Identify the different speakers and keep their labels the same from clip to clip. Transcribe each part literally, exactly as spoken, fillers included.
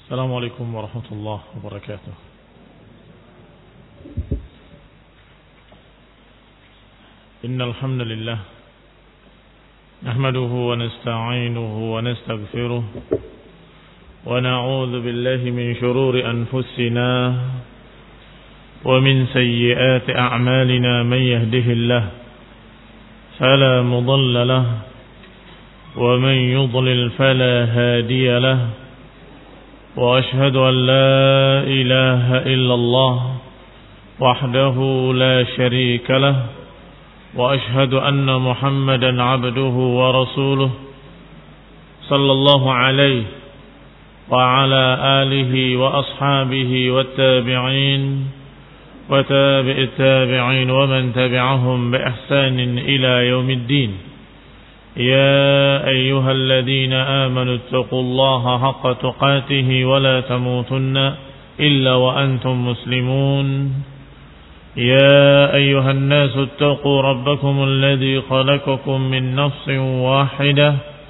Speaker 1: السلام عليكم ورحمة الله وبركاته. إن الحمد لله نحمده ونستعينه ونستغفره ونعوذ بالله من شرور أنفسنا ومن سيئات أعمالنا. من يهده الله فلا مضل له ومن يضلل فلا هادي له، وأشهد أن لا إله إلا الله وحده لا شريك له، وأشهد أن محمدا عبده ورسوله صلى الله عليه وعلى آله وأصحابه والتابعين وتابع التابعين ومن تبعهم بإحسان إلى يوم الدين. يا أيها الذين آمنوا اتقوا الله حق تقاته ولا تموتن إلا وأنتم مسلمون. يا أيها الناس اتقوا ربكم الذي خلقكم من نفس واحدة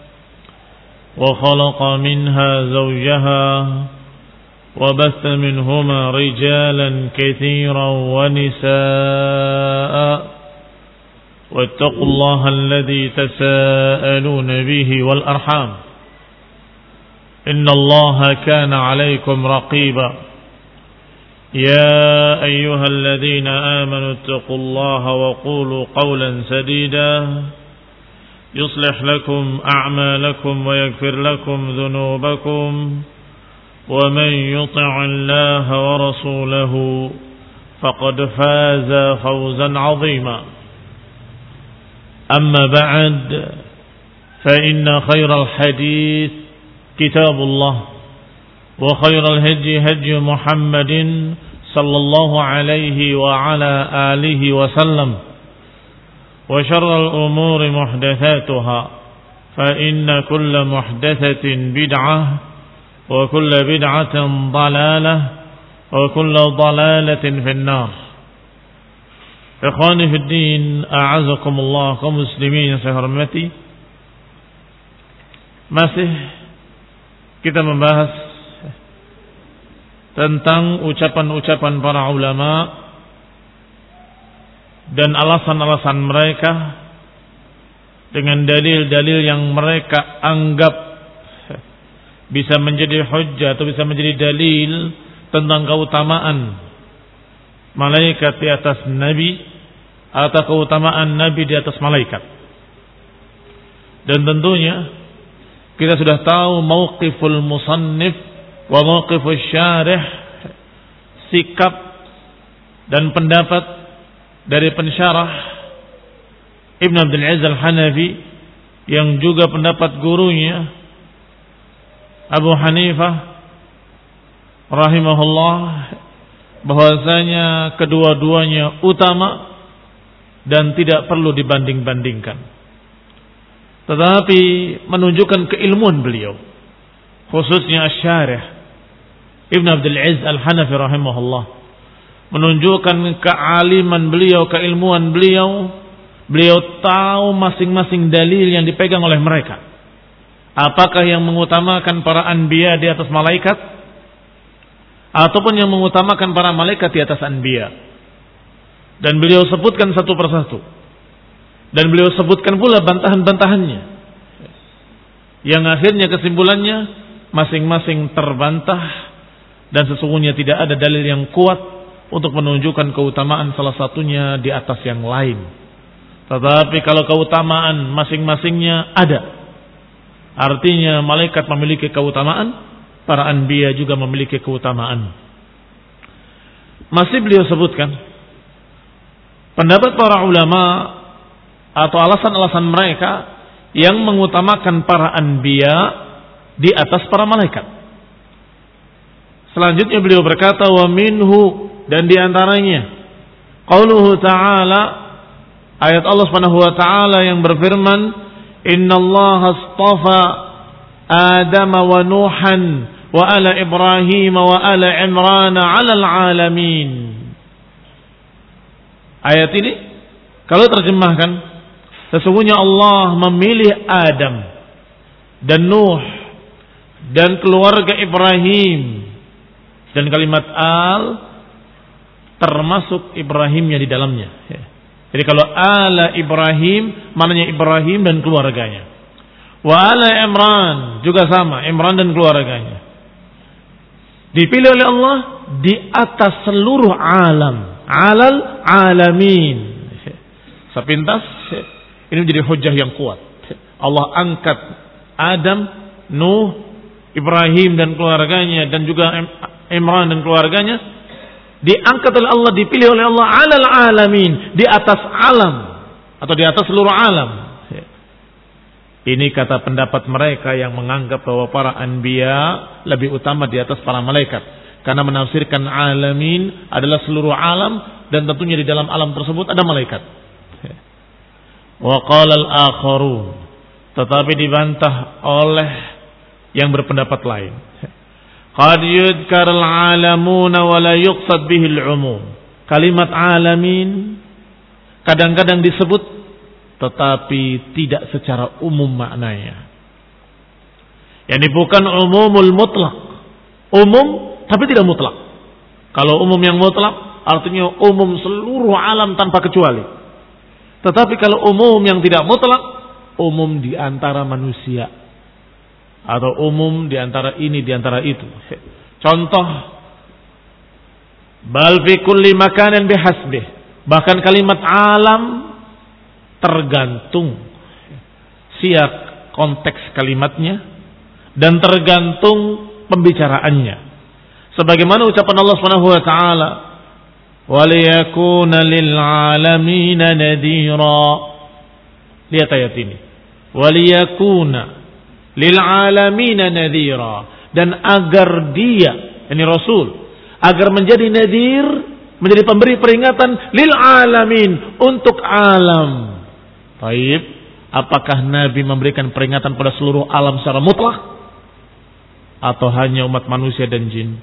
Speaker 1: وخلق منها زوجها وبث منهما رجالا كثيرا ونساء، واتقوا الله الذي تساءلون به والأرحام إن الله كان عليكم رقيبا. يا أيها الذين آمنوا اتقوا الله وقولوا قولا سديدا يصلح لكم أعمالكم ويغفر لكم ذنوبكم، ومن يطع الله ورسوله فقد فاز فوزا عظيما. أما بعد، فإن خير الحديث كتاب الله، وخير الهدي هدي محمد صلى الله عليه وعلى آله وسلم، وشر الأمور محدثاتها، فإن كل محدثة بدعة، وكل بدعة ضلالة، وكل ضلالة في النار. Ikhwani fi din, a'azakumullah, kaum muslimin yang saya hormati. Masih kita membahas tentang ucapan-ucapan para ulama dan alasan-alasan mereka dengan dalil-dalil yang mereka anggap bisa menjadi hujjah atau bisa menjadi dalil tentang keutamaan malaikat di atas nabi atau keutamaan nabi di atas malaikat. Dan tentunya kita sudah tahu mauqiful musannif wa mauqifus syarih, sikap dan pendapat dari pensyarah Ibn Abdul Aziz Al-Hanafi yang juga pendapat gurunya Abu Hanifah rahimahullah, bahwasanya kedua-duanya utama dan tidak perlu dibanding-bandingkan, tetapi menunjukkan keilmuan beliau, khususnya Asy-Syarih Ibn Abdul Aziz Al-Hanafi rahimahullah, menunjukkan kealiman beliau, keilmuan beliau. Beliau tahu masing-masing dalil yang dipegang oleh mereka, apakah yang mengutamakan para anbiya di atas malaikat ataupun yang mengutamakan para malaikat di atas anbiya. Dan beliau sebutkan satu persatu, dan beliau sebutkan pula bantahan-bantahannya, yang akhirnya kesimpulannya masing-masing terbantah, dan sesungguhnya tidak ada dalil yang kuat untuk menunjukkan keutamaan salah satunya di atas yang lain. Tetapi kalau keutamaan masing-masingnya ada, artinya malaikat memiliki keutamaan, para anbiya juga memiliki keutamaan. Masih beliau sebutkan pendapat para ulama atau alasan-alasan mereka yang mengutamakan para anbiya di atas para malaikat. Selanjutnya beliau berkata, wa minhu, dan diantaranya qauluhu ta'ala, ayat Allah Subhanahu wa ta'ala yang berfirman, innallaha astafa Adam wa Nuhan wa ala Ibrahim wa ala Imran 'alal 'alamin. Ayat ini kalau terjemahkan, sesungguhnya Allah memilih Adam dan Nuh dan keluarga Ibrahim. Dan kalimat al termasuk Ibrahimnya di dalamnya. Jadi kalau ala Ibrahim maknanya Ibrahim dan keluarganya. Wa ala Imran juga sama, Imran dan keluarganya. Dipilih oleh Allah di atas seluruh alam, alal alamin. Sepintas ini menjadi hujjah yang kuat. Allah angkat Adam, Nuh, Ibrahim dan keluarganya dan juga Imran dan keluarganya diangkat oleh Allah, dipilih oleh Allah alal alamin, di atas alam atau di atas seluruh alam. Ini kata pendapat mereka yang menganggap bahwa para anbiya lebih utama di atas para malaikat. Karena menafsirkan alamin adalah seluruh alam dan tentunya di dalam alam tersebut ada malaikat. Wa qala al-akharun, tetapi dibantah oleh yang berpendapat lain. Qad yudkar al-alamuna wa la yuqsad bihi al-umum. Kalimat alamin kadang-kadang disebut tetapi tidak secara umum maknanya. Yani bukan umumul mutlak. Umum tapi tidak mutlak. Kalau umum yang mutlak artinya umum seluruh alam tanpa kecuali. Tetapi kalau umum yang tidak mutlak, umum di antara manusia atau umum di antara ini di antara itu. Contoh, bal fi kulli makanin bihasbih. Bahkan kalimat alam tergantung siap konteks kalimatnya dan tergantung pembicaraannya. Sebagaimana ucapan Allah Subhanahu wa taala, "Wa liyakuna lil 'alamina nadhira." Lihat ayat ini. "Wa liyakuna lil 'alamina nadhira." Dan agar dia, ini Rasul, agar menjadi nadhir, menjadi pemberi peringatan lil 'alamin, untuk alam. Baik, apakah Nabi memberikan peringatan pada seluruh alam secara mutlak atau hanya umat manusia dan jin?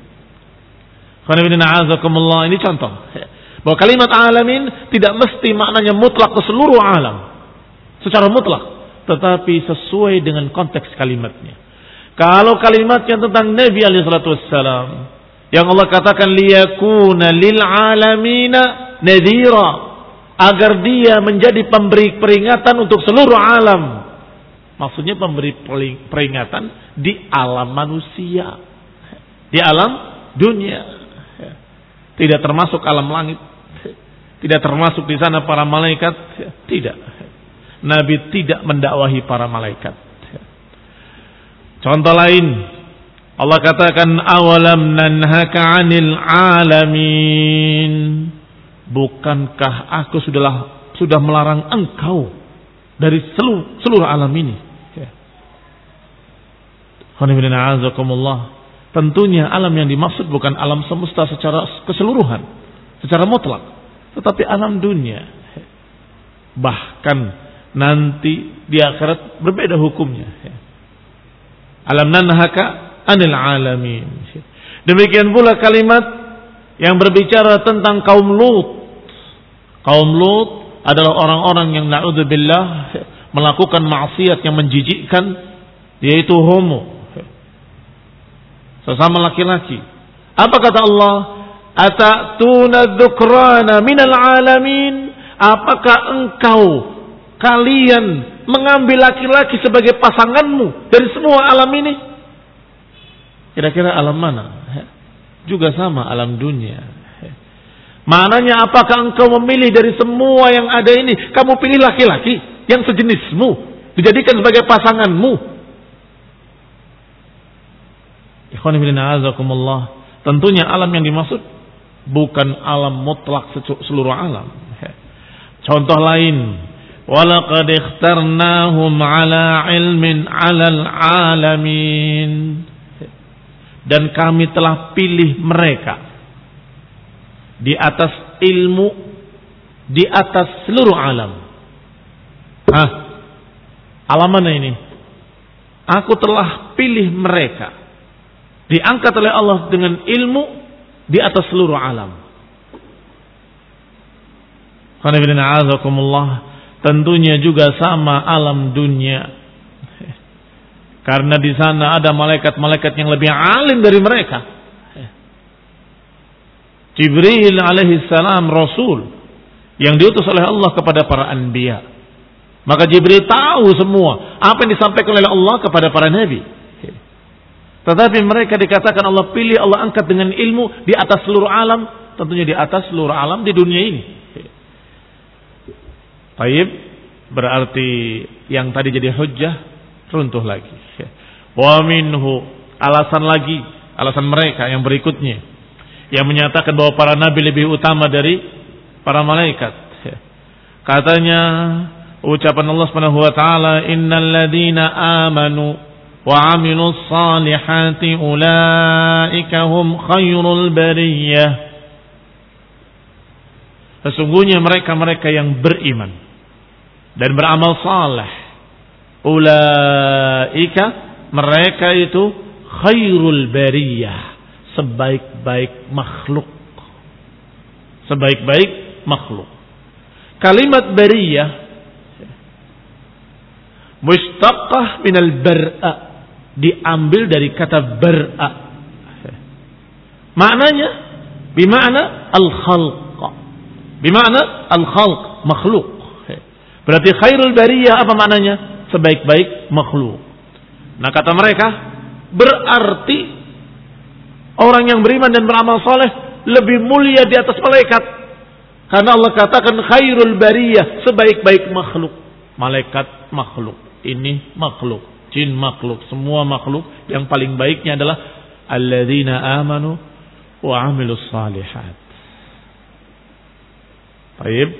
Speaker 1: Ini contoh bahwa kalimat alamin tidak mesti maknanya mutlak ke seluruh alam secara mutlak, tetapi sesuai dengan konteks kalimatnya. Kalau kalimatnya tentang Nabi alaihi salatu wassalam yang Allah katakan liyakuna lil alamina nadhira, agar dia menjadi pemberi peringatan untuk seluruh alam. Maksudnya pemberi peringatan di alam manusia, di alam dunia. Tidak termasuk alam langit, tidak termasuk di sana para malaikat, tidak. Nabi tidak mendakwahi para malaikat. Contoh lain, Allah katakan awalam nanhaka 'anil alamin. Bukankah aku sudahlah sudah melarang engkau dari seluruh, seluruh alam ini? Tentunya alam yang dimaksud bukan alam semesta secara keseluruhan, secara mutlak, tetapi alam dunia. Bahkan nanti di akhirat berbeda hukumnya. Alam nanhaka 'anil alamin. Demikian pula kalimat yang berbicara tentang kaum Lut. Kaum Lut adalah orang-orang yang na'udzubillah melakukan maksiat yang menjijikkan, yaitu homo, sesama laki-laki. Apa kata Allah? Atatuna dzukrana minal alamin. Apakah engkau kalian mengambil laki-laki sebagai pasanganmu dari semua alam ini? Kira-kira alam mana? Juga sama alam dunia. Maknanya apakah engkau memilih dari semua yang ada ini, kamu pilih laki-laki yang sejenismu, dijadikan sebagai pasanganmu? Ikhwan fillah azakumullah. Tentunya alam yang dimaksud bukan alam mutlak seluruh alam. Contoh lain, walaqad ikhtarnahum ala ilmin 'alal alamin. Dan kami telah pilih mereka di atas ilmu, di atas seluruh alam. Hah? Alam mana ini? Aku telah pilih mereka, diangkat oleh Allah dengan ilmu di atas seluruh alam. Tentunya juga sama alam dunia. Karena di sana ada malaikat-malaikat yang lebih alim dari mereka. Jibril alaihi salam rasul yang diutus oleh Allah kepada para anbiya. Maka Jibril tahu semua apa yang disampaikan oleh Allah kepada para nabi. Tetapi mereka dikatakan Allah pilih, Allah angkat dengan ilmu di atas seluruh alam, tentunya di atas seluruh alam di dunia ini. Baik, berarti yang tadi jadi hujjah runtuh lagi. Wa minhu, alasan lagi, alasan mereka yang berikutnya yang menyatakan bahwa para nabi lebih utama dari para malaikat. Katanya ucapan Allah Subhanahu wa taala, innal ladzina amanu wa 'amilus salihati ulaika hum khairul bariyah. Sesungguhnya mereka-mereka yang beriman dan beramal saleh, ulaika, mereka itu khairul bariyah, sebaik-baik makhluk. Sebaik-baik makhluk. Kalimat bariyah mustaqah minal bar'a, diambil dari kata bar'a. Maknanya bimakna al-khalq. Bimakna al-khalq, makhluk. Berarti khairul bariyah apa maknanya? Sebaik-baik makhluk. Nah kata mereka, berarti orang yang beriman dan beramal soleh lebih mulia di atas malaikat. Karena Allah katakan khairul bariyah, sebaik-baik makhluk. Malaikat makhluk, ini makhluk, jin makhluk, semua makhluk. Yang paling baiknya adalah alladzina amanu wa amilus salihat. Baik.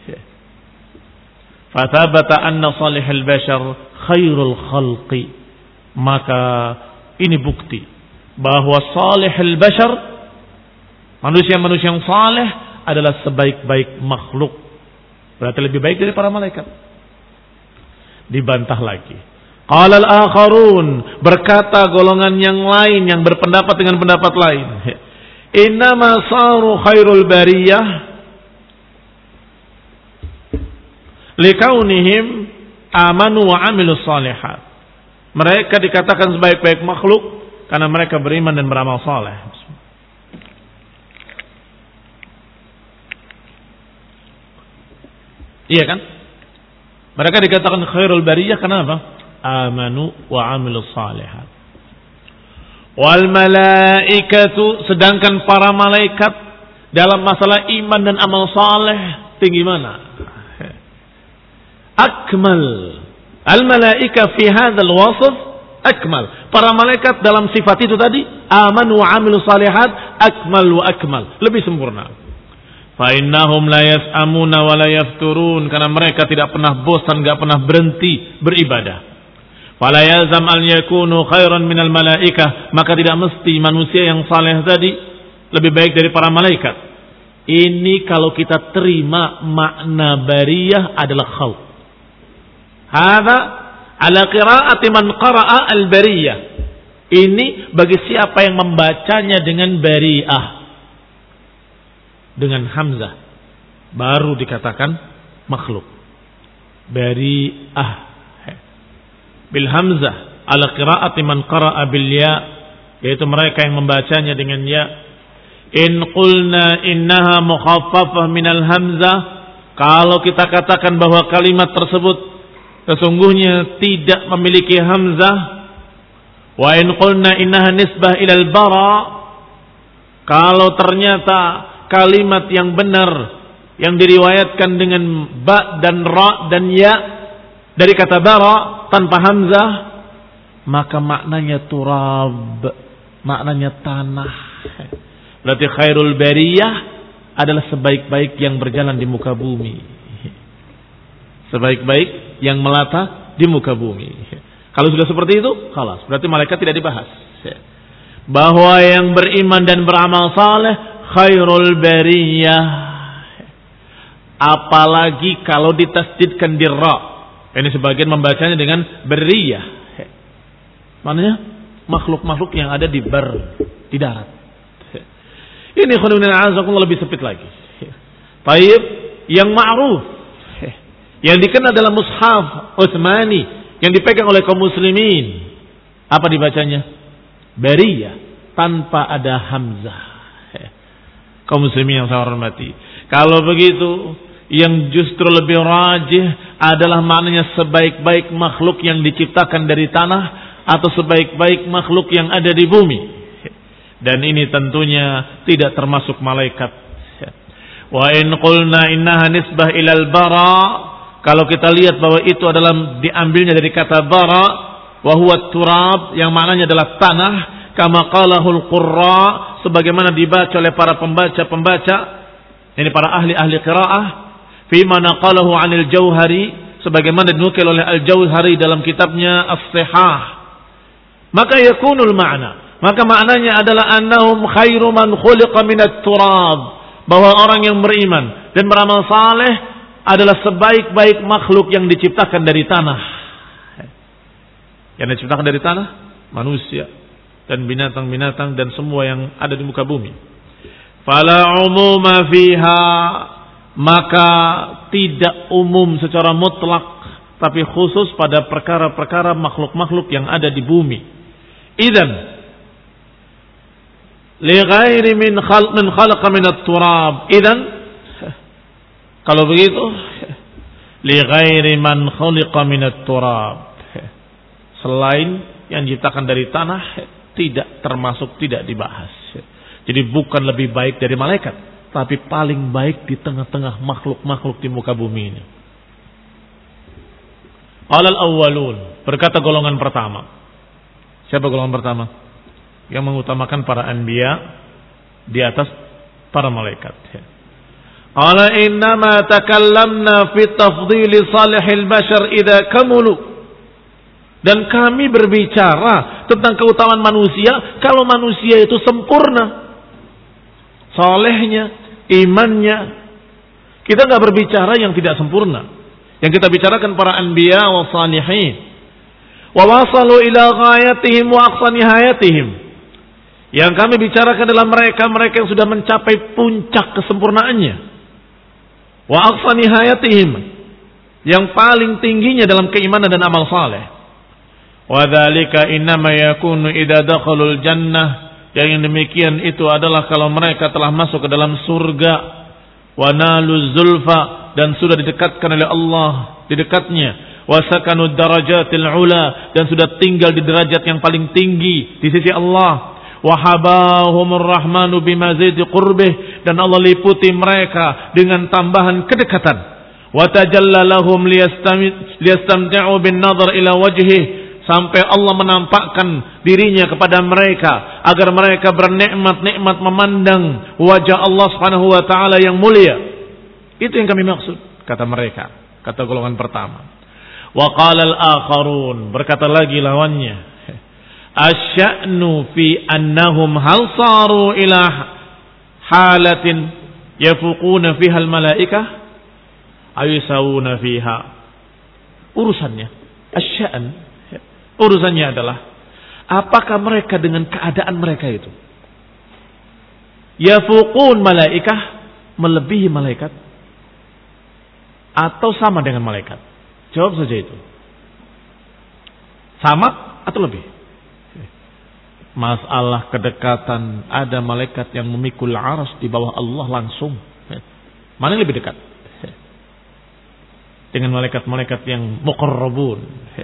Speaker 1: Fathabata anna salihul bashar khairul khalqi. Maka ini bukti bahwa salihul bashar, manusia-manusia yang saleh, adalah sebaik-baik makhluk. Berarti lebih baik dari para malaikat. Dibantah lagi. Qala al-akharun, berkata golongan yang lain yang berpendapat dengan pendapat lain. Innama saru khairul bariyah likaunihim amanu wa amilus salihat. Mereka dikatakan sebaik-baik makhluk karena mereka beriman dan beramal saleh. Iya kan? Mereka dikatakan khairul bariyah kenapa? Amanu wa amilus salihat. Wal malaikatu, sedangkan para malaikat dalam masalah iman dan amal saleh tinggi mana? Akmal. Al malaika fi hadzal wasf akmal. Para malaikat dalam sifat itu tadi, amanu wa amilus salihat, akmal wa akmal, lebih sempurna. Fa innahum la yas'amuna wa la yafturun, karena mereka tidak pernah bosan, enggak pernah berhenti beribadah. Fala yalzam an yakunu khairan minal malaikah, maka tidak mesti manusia yang saleh tadi lebih baik dari para malaikat. Ini kalau kita terima makna bariyah adalah khalq. Hadza ala qira'ati man qara'a al-bariyah. Ini bagi siapa yang membacanya dengan bariyah, dengan hamzah, baru dikatakan makhluk. Bari'ah bil hamzah ala qira'ati man qara'a bil ya, yaitu mereka yang membacanya dengan ya. In qulna innaha mukhaffafah minal hamzah, kalau kita katakan bahwa kalimat tersebut sesungguhnya tidak memiliki hamzah. Wa in qulna innaha nisbah ilal bara, kalau ternyata kalimat yang benar yang diriwayatkan dengan ba dan ra dan ya dari kata bara tanpa hamzah, maka maknanya turab, maknanya tanah. Berarti khairul bariyah adalah sebaik-baik yang berjalan di muka bumi, sebaik-baik yang melata di muka bumi. Kalau sudah seperti itu, khalas, berarti malaikat tidak dibahas. Bahwa yang beriman dan beramal saleh khairul bariyah, apalagi kalau ditasdidkan di ra. Ini sebagian membacanya dengan bariyah, maknanya makhluk-makhluk yang ada di bar, di darat. Ini khonibun a'azakumullah lebih sempit lagi. Taib, yang ma'ruf, yang dikenal dalam mushaf Utsmani yang dipegang oleh kaum muslimin, Apa dibacanya? Bariyah tanpa ada hamzah. Kaum muslimin yang saya hormati, kalau begitu yang justru lebih rajih adalah maknanya sebaik-baik makhluk yang diciptakan dari tanah atau sebaik-baik makhluk yang ada di bumi. Dan ini tentunya tidak termasuk malaikat. Wa in qulna innaha nisbah ilal bara, kalau kita lihat bahwa itu adalah diambilnya dari kata bara, wa huwa turab, yang maknanya adalah tanah, kama qalahul qurra, sebagaimana dibaca oleh para pembaca-pembaca, ini para ahli-ahli qiraah, fi ma naqalahu 'anil Jauhari, sebagaimana dinukil oleh Al-Jauhari dalam kitabnya As-Sihah. Maka yakunul ma'na, maka maknanya adalah annahum khairu man khuliqa minat turab, bahwa orang yang beriman dan beramal saleh adalah sebaik-baik makhluk yang diciptakan dari tanah. Yang diciptakan dari tanah, manusia dan binatang-binatang dan semua yang ada di muka bumi. Fala umuma fiha, maka tidak umum secara mutlak, tapi khusus pada perkara-perkara makhluk-makhluk yang ada di bumi. Idzan li ghairi min khalq min khalaqa min at-turab. Idzan kalau begitu li ghairi man khalaqa min at-turab, selain yang diciptakan dari tanah tidak termasuk, tidak dibahas. Jadi bukan lebih baik dari malaikat, tapi paling baik di tengah-tengah makhluk-makhluk di muka bumi ini. Alal awwalun, berkata golongan pertama. Siapa golongan pertama? Yang mengutamakan para anbiya di atas para malaikat. Qala innama takallamna fi tafdhili salihil bashar idza kamulu. Dan kami berbicara tentang keutamaan manusia kalau manusia itu sempurna, salehnya, imannya. Kita enggak berbicara yang tidak sempurna. Yang kita bicarakan para anbiya wa salihin. Wa wasalu ila ghayatihim wa aqsa nihayatihim. Yang kami bicarakan adalah mereka-mereka yang sudah mencapai puncak kesempurnaannya. Wa aqsa nihayatihim, yang paling tingginya dalam keimanan dan amal saleh. Wa dzalika innama yakunu idza dakhalul jannah, yang demikian itu adalah kalau mereka telah masuk ke dalam surga, wa naluz zulfa, dan sudah didekatkan oleh Allah di dekatnya, wa sakanud darajatil ula, dan sudah tinggal di derajat yang paling tinggi di sisi Allah, wa habahumur rahmanu bimazidi qurbih, dan Allah liputi mereka dengan tambahan kedekatan, wa tajalla lahum liyastamti'u bin nadhar ila wajhihi, sampai Allah menampakkan dirinya kepada mereka agar mereka bernikmat-nikmat memandang wajah Allah Subhanahu wa taala yang mulia. Itu yang kami maksud, kata mereka, kata golongan pertama. Wa qala al-akharun, berkata lagi lawannya, asya'nu fi annahum hal saru ila halatin yafuquna fiha al-malaikah ayusawuna fiha. Urusannya asya'n, urusannya adalah apakah mereka dengan keadaan mereka itu yafuqun malaikah, melebihi malaikat, atau sama dengan malaikat? Jawab saja itu. Sama atau lebih? Masalah kedekatan, ada malaikat yang memikul arsy di bawah Allah langsung. Mana yang lebih dekat? Dengan malaikat-malaikat yang muqarrabun.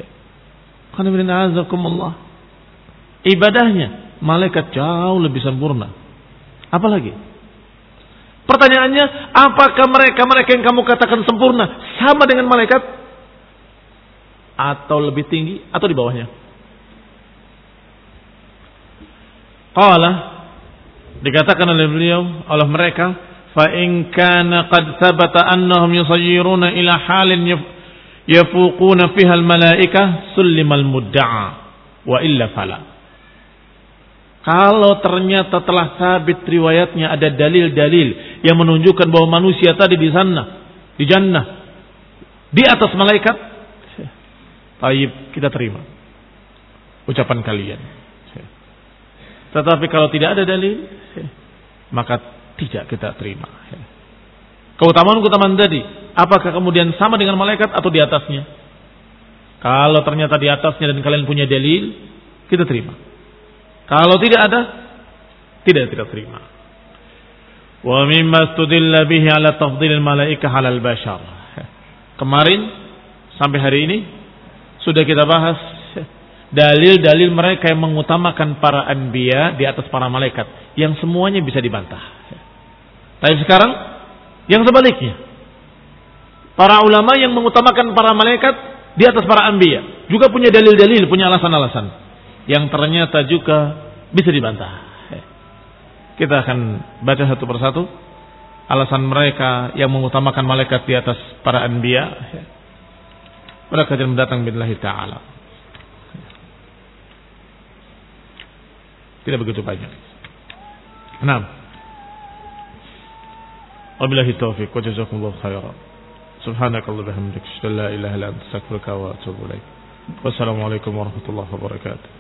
Speaker 1: Ibadahnya malaikat jauh lebih sempurna. Apalagi? Pertanyaannya, apakah mereka-mereka yang kamu katakan sempurna sama dengan malaikat, atau lebih tinggi, atau di bawahnya? Qala, dikatakan oleh beliau, oleh mereka, fa in kana qad thabata annahum yusayyiruna ila halin yafuquna fiha al-malaikah sullimal mudda'a wa illa fala. Kalau ternyata telah sabit riwayatnya, ada dalil-dalil yang menunjukkan bahwa manusia tadi di sana, di jannah, di atas malaikat, baik, kita terima ucapan kalian. Tetapi kalau tidak ada dalil, maka tidak kita terima. Keutamaan-keutamaan tadi, apakah kemudian sama dengan malaikat atau di atasnya? Kalau ternyata di atasnya dan kalian punya dalil, kita terima. Kalau tidak ada, tidak tidak terima. Wa mimma studilla bihi ala tafdhilil malaikah 'alal bashar. Kemarin sampai hari ini sudah kita bahas dalil-dalil mereka yang mengutamakan para anbiya di atas para malaikat, yang semuanya bisa dibantah. Tapi sekarang yang sebaliknya, para ulama yang mengutamakan para malaikat di atas para anbiya juga punya dalil-dalil, punya alasan-alasan yang ternyata juga bisa dibantah. Kita akan baca satu persatu alasan mereka yang mengutamakan malaikat di atas para anbiya pada kajian mendatang billahi ta'ala. Tidak begitu banyak. Naam. Wabillahi taufiq wa jazakumullahu khairan. Subhanakallah bihamdika, asyhadu an la ilaha illa anta, astaghfiruka wa atubu ilaik. Wassalamualaikum warahmatullahi wabarakatuh.